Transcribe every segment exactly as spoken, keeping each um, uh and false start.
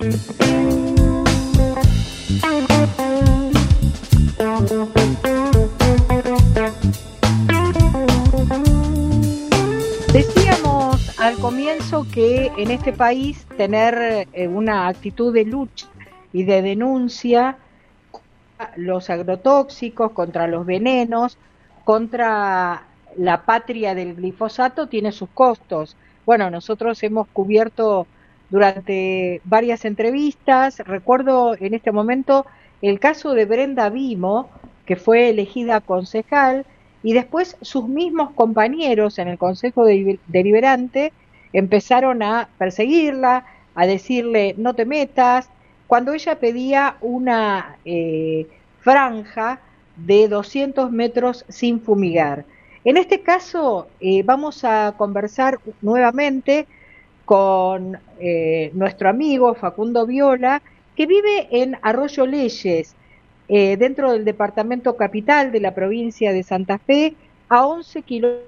Decíamos al comienzo que en este país tener eh, una actitud de lucha y de denuncia contra los agrotóxicos, contra los venenos, contra la patria del glifosato tiene sus costos. Bueno, nosotros hemos cubierto durante varias entrevistas, recuerdo en este momento el caso de Brenda Vimo, que fue elegida concejal, y después sus mismos compañeros en el Consejo Deliberante empezaron a perseguirla, a decirle no te metas, cuando ella pedía una eh, franja de doscientos metros sin fumigar. En este caso eh, vamos a conversar nuevamente con eh, nuestro amigo Facundo Viola, que vive en Arroyo Leyes, eh, dentro del departamento capital de la provincia de Santa Fe, a once kilómetros,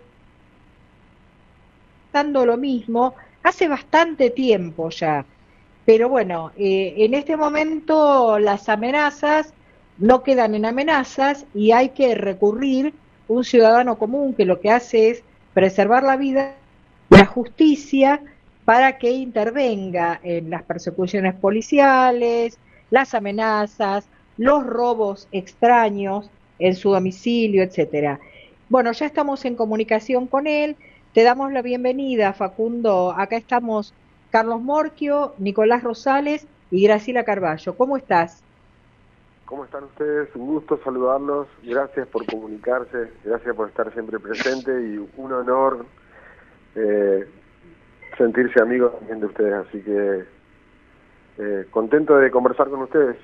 lo mismo, hace bastante tiempo ya. Pero bueno, eh, en este momento las amenazas no quedan en amenazas y hay que recurrir un ciudadano común que lo que hace es preservar la vida, la justicia, para que intervenga en las persecuciones policiales, las amenazas, los robos extraños en su domicilio, etcétera. Bueno, ya estamos en comunicación con él. Te damos la bienvenida, Facundo. Acá estamos Carlos Morquio, Nicolás Rosales y Graciela Carballo. ¿Cómo estás? ¿Cómo están ustedes? Un gusto saludarlos. Gracias por comunicarse, gracias por estar siempre presente y un honor eh, sentirse amigo también de ustedes. Así que eh, contento de conversar con ustedes.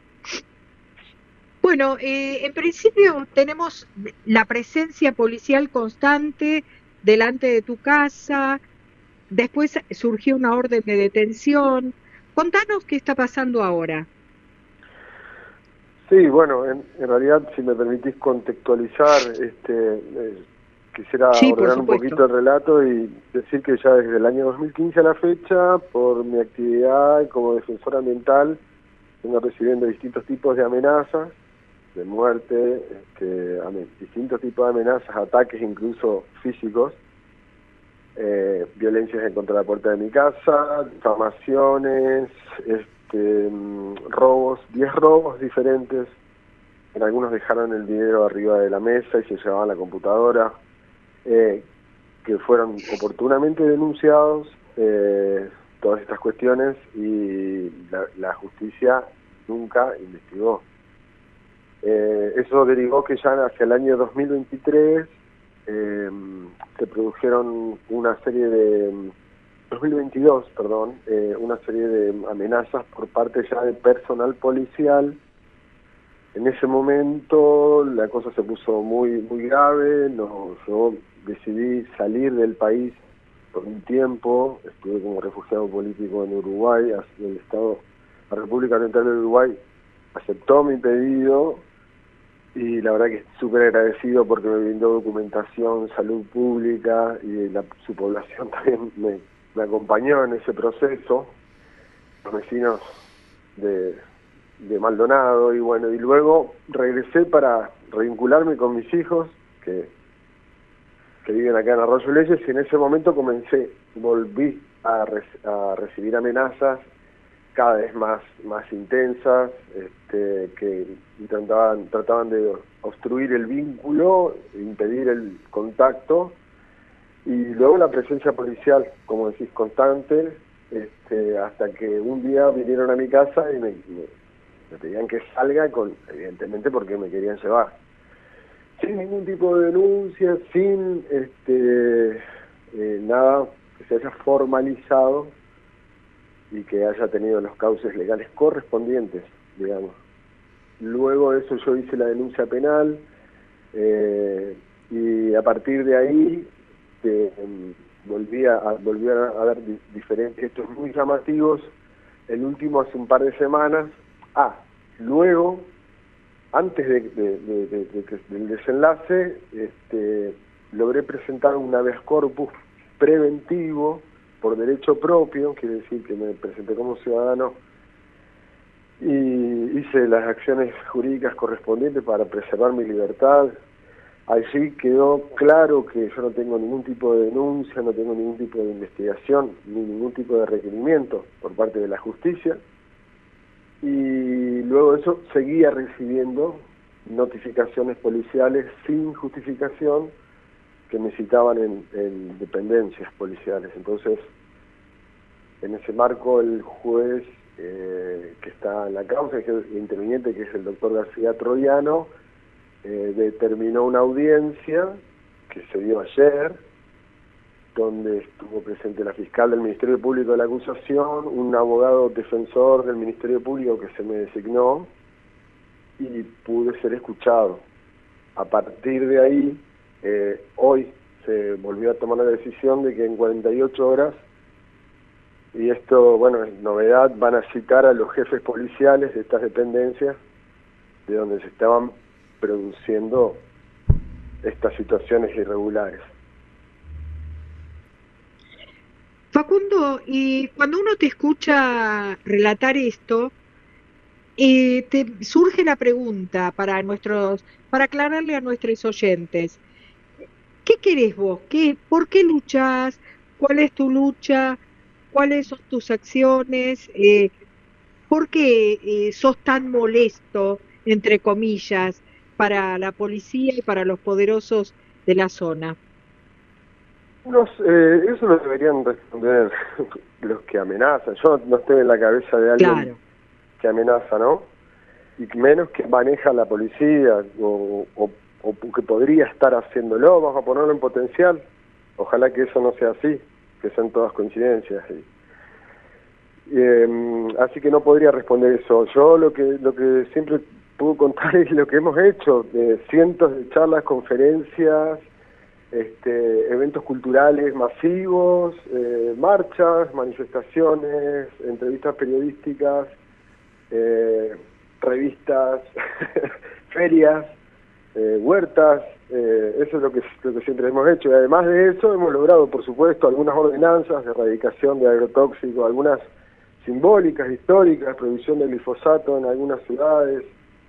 Bueno, eh, en principio tenemos la presencia policial constante delante de tu casa. Después surgió una orden de detención. Contanos qué está pasando ahora. Sí, bueno, en, en realidad, si me permitís contextualizar, este, eh, quisiera sí, ordenar un poquito el relato y decir que ya desde el año dos mil quince a la fecha, por mi actividad como defensor ambiental, vengo recibiendo distintos tipos de amenazas, de muerte, este, distintos tipos de amenazas, ataques incluso físicos, Eh, violencias en contra de la puerta de mi casa, difamaciones, este, robos, diez robos diferentes. En algunos dejaron el dinero arriba de la mesa y se llevaban la computadora, eh, que fueron oportunamente denunciados, eh, todas estas cuestiones, y la, la justicia nunca investigó. Eh, eso derivó que ya hacia el año dos mil veintitrés Eh, se produjeron una serie de, dos mil veintidós, perdón, eh, una serie de amenazas por parte ya de personal policial. En ese momento la cosa se puso muy muy grave, no, yo decidí salir del país por un tiempo, estuve como refugiado político en Uruguay, el Estado, la República Oriental de Uruguay aceptó mi pedido. Y la verdad que súper agradecido porque me brindó documentación, salud pública y la, su población también me, me acompañó en ese proceso, los vecinos de, de Maldonado, y bueno, y luego regresé para revincularme con mis hijos que, que viven acá en Arroyo Leyes, y en ese momento comencé, volví a, re, a recibir amenazas cada vez más más intensas, este, que trataban, trataban de obstruir el vínculo, impedir el contacto, y luego la presencia policial, como decís, constante, este, hasta que un día vinieron a mi casa y me, me, me pedían que salga, con, evidentemente porque me querían llevar. Sin ningún tipo de denuncia, sin este, eh, nada que se haya formalizado y que haya tenido los cauces legales correspondientes, digamos. Luego de eso yo hice la denuncia penal, eh, y a partir de ahí eh, volví a, volví a, a ver di diferentes hechos muy llamativos, el último hace un par de semanas. Ah, luego, antes de, de, de, de, de, de, del desenlace, este, logré presentar un habeas corpus preventivo por derecho propio, quiere decir que me presenté como ciudadano y hice las acciones jurídicas correspondientes para preservar mi libertad. Allí quedó claro que yo no tengo ningún tipo de denuncia, no tengo ningún tipo de investigación, ni ningún tipo de requerimiento por parte de la justicia. Y luego de eso seguía recibiendo notificaciones policiales sin justificación que me citaban en, en dependencias policiales. Entonces, en ese marco, el juez eh, que está en la causa, que es el interviniente, que es el doctor García Troiano, eh, determinó una audiencia que se dio ayer, donde estuvo presente la fiscal del Ministerio Público de la acusación, un abogado defensor del Ministerio Público que se me designó, y pude ser escuchado. A partir de ahí, eh, hoy se volvió a tomar la decisión de que en cuarenta y ocho horas, y esto, bueno, es novedad, van a citar a los jefes policiales de estas dependencias, de donde se estaban produciendo estas situaciones irregulares. Facundo, y cuando uno te escucha relatar esto, eh, te surge la pregunta para nuestros, para aclararle a nuestros oyentes, ¿qué querés vos? ¿Qué, por qué luchás? ¿Cuál es tu lucha? ¿Cuáles son tus acciones? Eh, ¿por qué eh, sos tan molesto, entre comillas, para la policía y para los poderosos de la zona? No sé, eh, eso lo deberían responder los que amenazan. Yo no estoy en la cabeza de alguien claro. que amenaza, ¿no? Y menos que maneja la policía o, o, o que podría estar haciéndolo. Vamos a ponerlo en potencial. Ojalá que eso no sea así, que sean todas coincidencias. Y, eh, así que no podría responder eso. Yo lo que lo que siempre puedo contar es lo que hemos hecho, eh, cientos de charlas, conferencias, Este, eventos culturales masivos, eh, marchas, manifestaciones, entrevistas periodísticas, eh, revistas, ferias, eh, huertas, eh, eso es lo que, lo que siempre hemos hecho. Y además de eso hemos logrado, por supuesto, algunas ordenanzas de erradicación de agrotóxicos, algunas simbólicas, históricas, prohibición del glifosato en algunas ciudades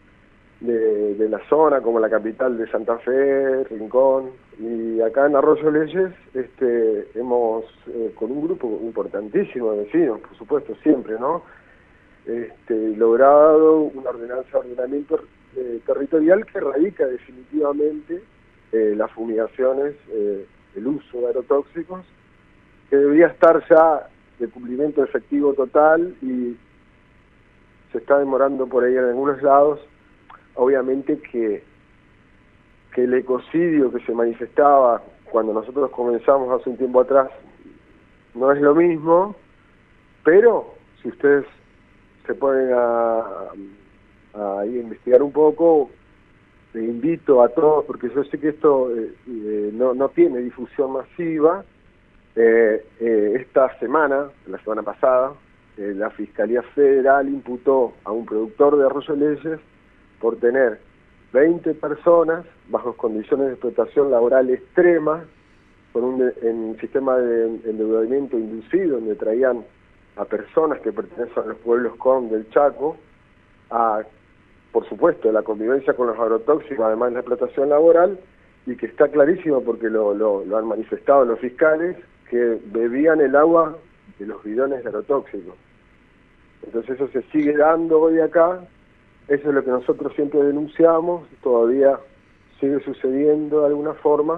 de, de la zona, como la capital de Santa Fe, Rincón. Y acá en Arroyo Leyes este, hemos, eh, con un grupo importantísimo de vecinos, por supuesto, siempre, ¿no? Este, logrado una ordenanza de ordenamiento eh, territorial que erradica definitivamente eh, las fumigaciones, eh, el uso de agrotóxicos, que debería estar ya de cumplimiento efectivo total y se está demorando por ahí en algunos lados. Obviamente que que el ecocidio que se manifestaba cuando nosotros comenzamos hace un tiempo atrás no es lo mismo, pero si ustedes se ponen a, a, a investigar un poco, les invito a todos, porque yo sé que esto eh, eh, no, no tiene difusión masiva. Eh, eh, esta semana, la semana pasada, eh, la Fiscalía Federal imputó a un productor de Arroyo Leyes por tener veinte personas bajo condiciones de explotación laboral extrema, con un, de, en un sistema de endeudamiento inducido, donde traían a personas que pertenecen a los pueblos con del Chaco, a, por supuesto, la convivencia con los agrotóxicos, además de la explotación laboral, y que está clarísimo porque lo, lo, lo han manifestado los fiscales, que bebían el agua de los bidones de agrotóxicos. Entonces eso se sigue dando hoy acá. Eso es lo que nosotros siempre denunciamos, todavía sigue sucediendo de alguna forma,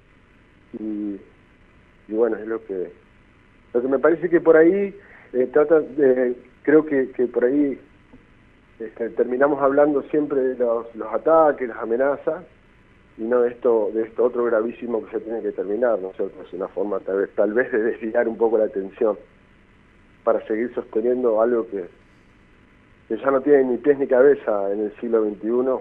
y, y bueno, es lo que lo que me parece que por ahí, eh, trata de, creo que, que por ahí este, terminamos hablando siempre de los, los ataques, las amenazas, y no de esto de esto otro gravísimo que se tiene que terminar, ¿no es cierto? Es una forma tal vez, tal vez de desviar un poco la atención para seguir sosteniendo algo que que ya no tiene ni pies ni cabeza en el siglo veintiuno,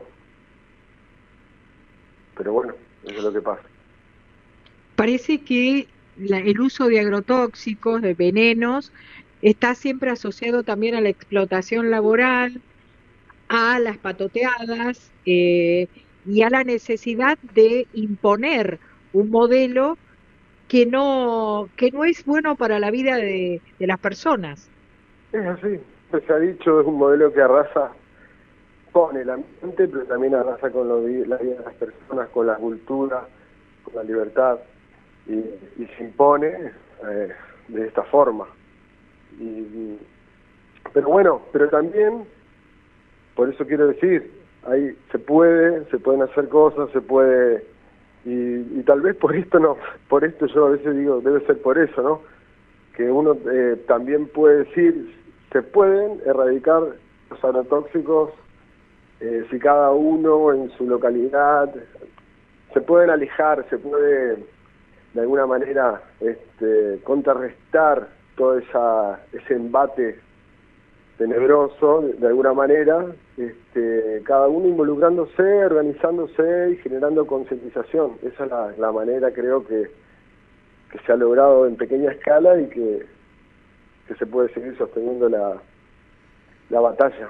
pero bueno, eso es lo que pasa. Parece que la, el uso de agrotóxicos, de venenos, está siempre asociado también a la explotación laboral, a las patoteadas eh, y a la necesidad de imponer un modelo que no que no es bueno para la vida de, de las personas. Es así. siempre se ha dicho, es un modelo que arrasa con el ambiente, pero también arrasa con lo, la vida de las personas, con la cultura, con la libertad, y, y se impone eh, de esta forma. Y, y, pero bueno, pero también, por eso quiero decir, ahí se puede, se pueden hacer cosas, se puede, y, y tal vez por esto no, por esto yo a veces digo, debe ser por eso, ¿no? Que uno eh, también puede decir, se pueden erradicar los agrotóxicos eh, si cada uno en su localidad, se pueden alejar, se puede de alguna manera este, contrarrestar todo esa, ese embate tenebroso, de, de alguna manera, este, cada uno involucrándose, organizándose y generando concientización. Esa es la, la manera, creo, que, que se ha logrado en pequeña escala y que, que se puede seguir sosteniendo la, la batalla.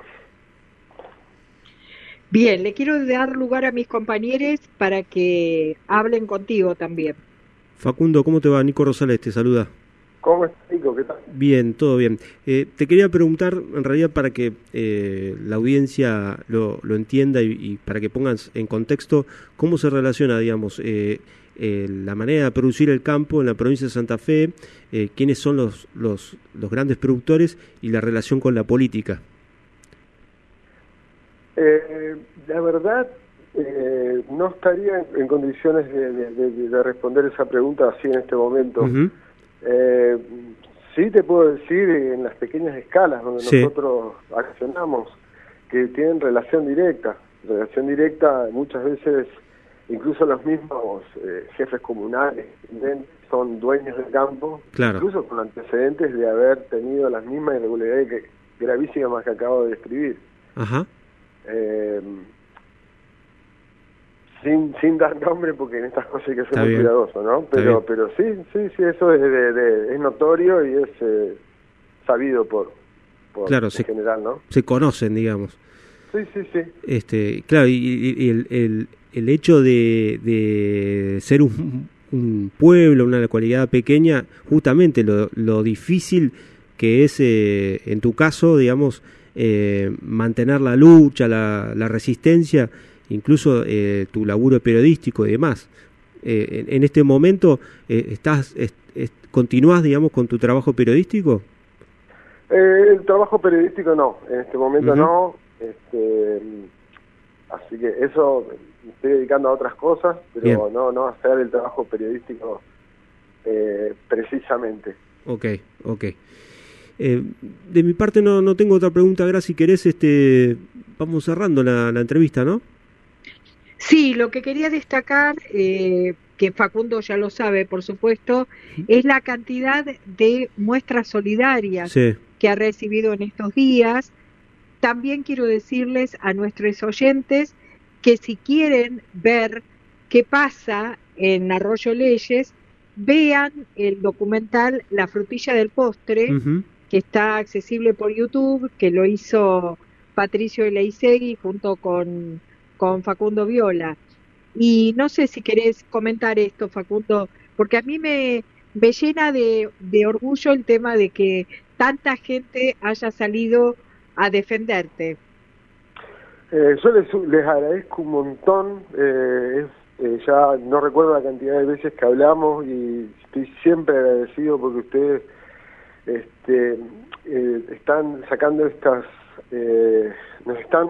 Bien, le quiero dar lugar a mis compañeros para que hablen contigo también. Facundo, ¿cómo te va? Nico Rosales te saluda. ¿Cómo estás, Nico? ¿Qué tal? Bien, todo bien. Eh, te quería preguntar, en realidad, para que eh, la audiencia lo, lo entienda y, y para que pongas en contexto cómo se relaciona, digamos, eh, eh, la manera de producir el campo en la provincia de Santa Fe, eh, quiénes son los, los, los grandes productores y la relación con la política. Eh, la verdad, eh, no estaría en, en condiciones de, de, de, de responder esa pregunta así en este momento. Uh-huh. eh, sí te puedo decir en las pequeñas escalas donde sí. nosotros accionamos, que tienen relación directa, relación directa muchas veces, incluso los mismos eh, jefes comunales son dueños del campo, claro. incluso con antecedentes de haber tenido las mismas irregularidades que, gravísimas que acabo de describir. Ajá. Eh, sin sin dar nombre, porque en estas cosas hay que ser Está muy bien. cuidadoso, ¿no? Pero pero sí, sí, sí, eso es, de, de, es notorio y es eh, sabido por, por claro, en se, general, ¿no? Se conocen, digamos. Sí, sí, sí. Este, claro, y, y el, el, el hecho de, de ser un, un pueblo, una localidad pequeña, justamente lo, lo difícil que es, eh, en tu caso, digamos, Eh, mantener la lucha, la, la resistencia, incluso eh, tu laburo periodístico y demás. Eh, en, en este momento, eh, estás, est, est, ¿continúas, digamos, con tu trabajo periodístico? Eh, el trabajo periodístico no, en este momento uh-huh. no, este, así que eso me estoy dedicando a otras cosas, pero Bien. no no hacer el trabajo periodístico eh, precisamente. Ok, ok. Eh, de mi parte no, no tengo otra pregunta, Gra, si querés, este, vamos cerrando la, la entrevista, ¿no? Sí, lo que quería destacar, eh, que Facundo ya lo sabe, por supuesto, es la cantidad de muestras solidarias sí. que ha recibido en estos días. También quiero decirles a nuestros oyentes que si quieren ver qué pasa en Arroyo Leyes, vean el documental La frutilla del postre, uh-huh. que está accesible por YouTube, que lo hizo Patricio Eleisegui junto con, con Facundo Viola. Y no sé si querés comentar esto, Facundo, porque a mí me, me llena de, de orgullo el tema de que tanta gente haya salido a defenderte. Eh, yo les, les agradezco un montón, eh, es, eh, ya no recuerdo la cantidad de veces que hablamos y estoy siempre agradecido porque ustedes este eh, están sacando estas eh, nos están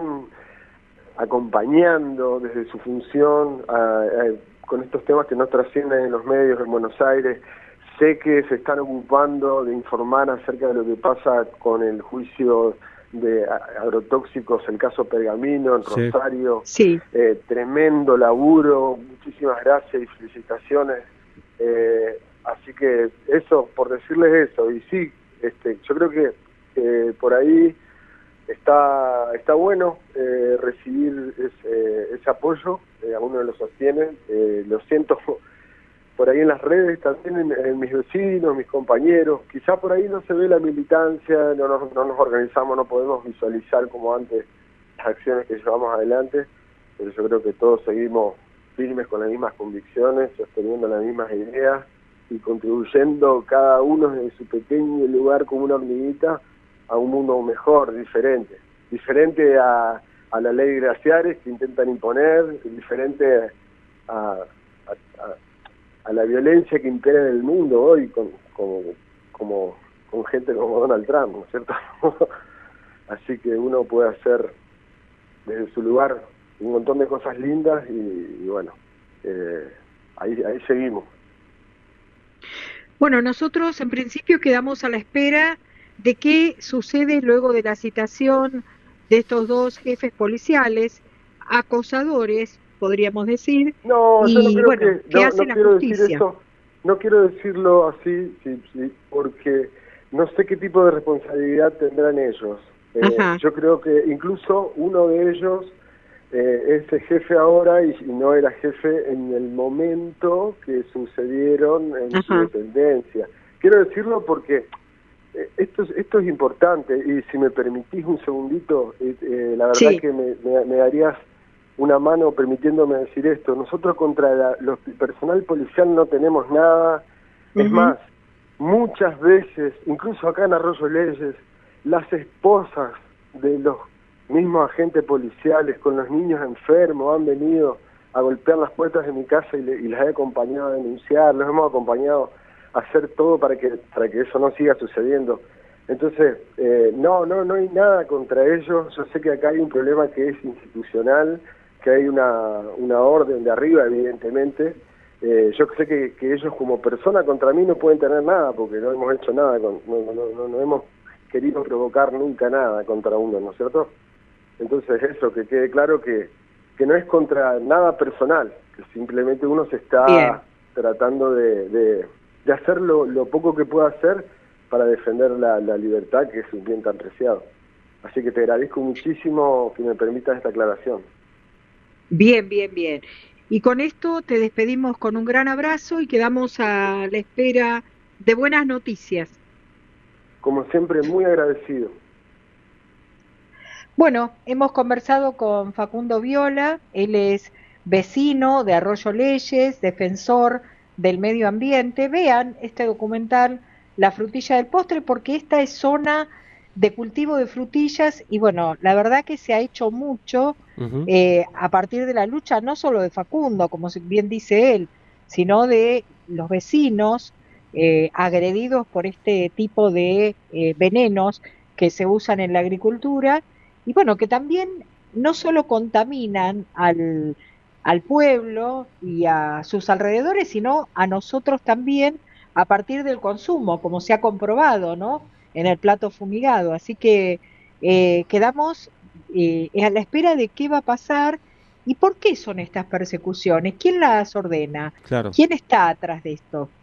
acompañando desde su función a, a, con estos temas que no trascienden en los medios en Buenos Aires. Sé que se están ocupando de informar acerca de lo que pasa con el juicio de agrotóxicos, el caso Pergamino en sí. Rosario. Sí. Eh, tremendo laburo, muchísimas gracias y felicitaciones. Eh, Así que eso, por decirles eso, y sí, este, yo creo que eh, por ahí está está bueno eh, recibir ese, ese apoyo, eh, a uno lo sostiene, eh, lo siento por ahí en las redes, también en, en mis vecinos, mis compañeros, quizá por ahí no se ve la militancia, no nos, no nos organizamos, no podemos visualizar como antes las acciones que llevamos adelante, pero yo creo que todos seguimos firmes con las mismas convicciones, sosteniendo las mismas ideas, y contribuyendo cada uno desde su pequeño lugar como una hormiguita a un mundo mejor, diferente, diferente a, a la ley de glaciares que intentan imponer, diferente a, a, a, a la violencia que impera en el mundo hoy con, con, como, con gente como Donald Trump, ¿no es cierto? Así que uno puede hacer desde su lugar un montón de cosas lindas y, y bueno, eh, ahí, ahí seguimos. Bueno, nosotros en principio quedamos a la espera de qué sucede luego de la citación de estos dos jefes policiales, acosadores, podríamos decir. No, y, yo no creo bueno, que, ¿qué no, hace no la quiero justicia? decir eso, no quiero decirlo así, sí, sí, porque no sé qué tipo de responsabilidad tendrán ellos. Eh, yo creo que incluso uno de ellos eh, es el jefe ahora y, y no era jefe en el momento que sucedieron en Ajá. su dependencia. Quiero decirlo porque eh, esto, es, esto es importante y si me permitís un segundito, eh, eh, la verdad sí. que me, me, me darías una mano permitiéndome decir esto. Nosotros contra la, los personal policial no tenemos nada. Uh-huh. Es más, muchas veces, incluso acá en Arroyo Leyes, las esposas de los mismos agentes policiales con los niños enfermos han venido a golpear las puertas de mi casa y, le, y las he acompañado a denunciar, los hemos acompañado a hacer todo para que para que eso no siga sucediendo. Entonces, eh, no, no, no hay nada contra ellos. Yo sé que acá hay un problema que es institucional, que hay una, una orden de arriba, evidentemente. Eh, yo sé que, que ellos como persona contra mí no pueden tener nada, porque no hemos hecho nada, con, no, no, no, no hemos querido provocar nunca nada contra uno, ¿no es cierto? Entonces eso, que quede claro que, que no es contra nada personal, que simplemente uno se está Bien. tratando de, de, de hacer lo, lo poco que pueda hacer para defender la, la libertad, que es un bien tan preciado. Así que te agradezco muchísimo que me permitas esta aclaración. Bien, bien, bien. Y con esto te despedimos con un gran abrazo y quedamos a la espera de buenas noticias. Como siempre, muy agradecido. Bueno, hemos conversado con Facundo Viola, él es vecino de Arroyo Leyes, defensor del medio ambiente. Vean este documental, La frutilla del postre, porque esta es zona de cultivo de frutillas y bueno, la verdad que se ha hecho mucho uh-huh. eh, a partir de la lucha no solo de Facundo, como bien dice él, sino de los vecinos eh, agredidos por este tipo de eh, venenos que se usan en la agricultura y bueno, que también no solo contaminan al, al pueblo y a sus alrededores, sino a nosotros también a partir del consumo, como se ha comprobado, ¿no?, en el plato fumigado. Así que eh, quedamos eh, a la espera de qué va a pasar y por qué son estas persecuciones, quién las ordena, claro. quién está atrás de esto.